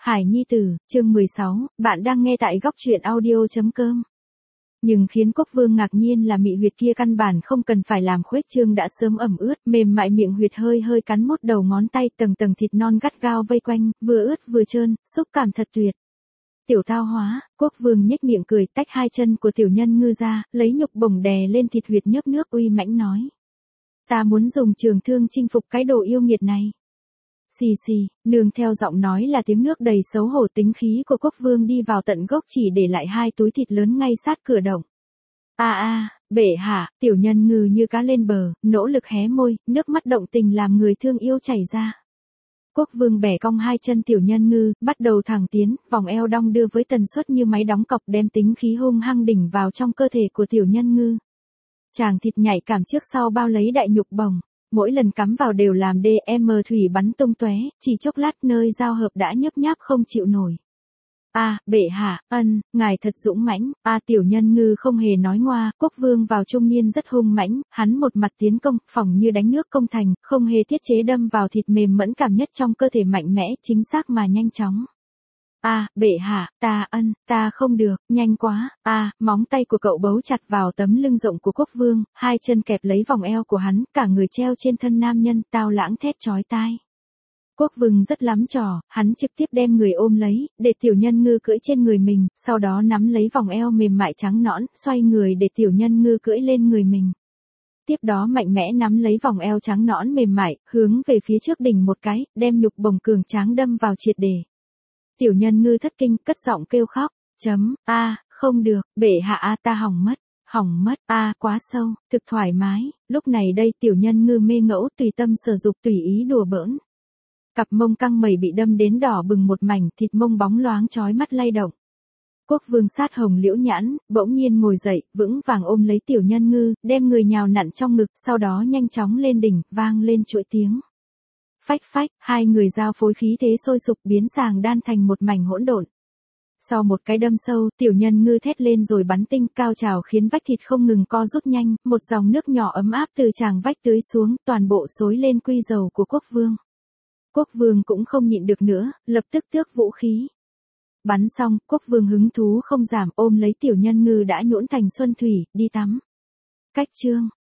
Hải Nhi Tử, chương 16, bạn đang nghe tại góc truyện audio.com. Nhưng khiến Quốc Vương ngạc nhiên là mị huyệt kia căn bản không cần phải làm khuếch trương đã sớm ẩm ướt, mềm mại miệng huyệt hơi hơi cắn mốt đầu ngón tay, tầng tầng thịt non gắt gao vây quanh, vừa ướt vừa trơn, xúc cảm thật tuyệt. Tiểu Thao Hóa, Quốc Vương nhếch miệng cười, tách hai chân của tiểu nhân ngư ra, lấy nhục bổng đè lên thịt huyệt nhấp nước uy mãnh nói. Ta muốn dùng trường thương chinh phục cái đồ yêu nghiệt này. Xì xì, nương theo giọng nói là tiếng nước đầy xấu hổ, tính khí của Quốc Vương đi vào tận gốc, chỉ để lại hai túi thịt lớn ngay sát cửa động. Bệ hạ, tiểu nhân ngư như cá lên bờ, nỗ lực hé môi, nước mắt động tình làm người thương yêu chảy ra. Quốc Vương bẻ cong hai chân tiểu nhân ngư, bắt đầu thẳng tiến, vòng eo đong đưa với tần suất như máy đóng cọc, đem tính khí hung hăng đỉnh vào trong cơ thể của tiểu nhân ngư. Chàng thịt nhạy cảm trước sau bao lấy đại nhục bồng. Mỗi lần cắm vào đều làm DM thủy bắn tung tóe, chỉ chốc lát nơi giao hợp đã nhấp nháp không chịu nổi. Bệ hạ, ngài thật dũng mãnh. Tiểu nhân ngư không hề nói ngoa, Quốc Vương vào trung niên rất hung mãnh, hắn một mặt tiến công, phỏng như đánh nước công thành, không hề tiết chế đâm vào thịt mềm mẫn cảm nhất trong cơ thể, mạnh mẽ, chính xác mà nhanh chóng. Bệ hạ, ta không được, nhanh quá. Móng tay của cậu bấu chặt vào tấm lưng rộng của Quốc Vương, hai chân kẹp lấy vòng eo của hắn, cả người treo trên thân nam nhân, tao lãng thét chói tai. Quốc Vương rất lắm trò, hắn trực tiếp đem người ôm lấy, để tiểu nhân ngư cưỡi trên người mình, sau đó nắm lấy vòng eo mềm mại trắng nõn, xoay người để tiểu nhân ngư cưỡi lên người mình. Tiếp đó mạnh mẽ nắm lấy vòng eo trắng nõn mềm mại, hướng về phía trước đỉnh một cái, đem nhục bồng cường tráng đâm vào triệt để. Tiểu nhân ngư thất kinh, cất giọng kêu khóc. Không được, bệ hạ, ta hỏng mất, quá sâu, thực thoải mái. Lúc này đây tiểu nhân ngư mê ngẫu, tùy tâm sở dục, tùy ý đùa bỡn. Cặp mông căng mẩy bị đâm đến đỏ bừng một mảnh, thịt mông bóng loáng chói mắt lay động. Quốc Vương sát hồng liễu nhãn, bỗng nhiên ngồi dậy, vững vàng ôm lấy tiểu nhân ngư, đem người nhào nặn trong ngực, sau đó nhanh chóng lên đỉnh, vang lên chuỗi tiếng. Phách phách, hai người giao phối khí thế sôi sục, biến sàng đan thành một mảnh hỗn độn. Sau một cái đâm sâu, tiểu nhân ngư thét lên rồi bắn tinh, cao trào khiến vách thịt không ngừng co rút nhanh, một dòng nước nhỏ ấm áp từ tràng vách tưới xuống, toàn bộ xối lên quy dầu của Quốc Vương. Quốc Vương cũng không nhịn được nữa, lập tức tước vũ khí. Bắn xong, Quốc Vương hứng thú không giảm, ôm lấy tiểu nhân ngư đã nhũn thành xuân thủy, đi tắm. Cách chương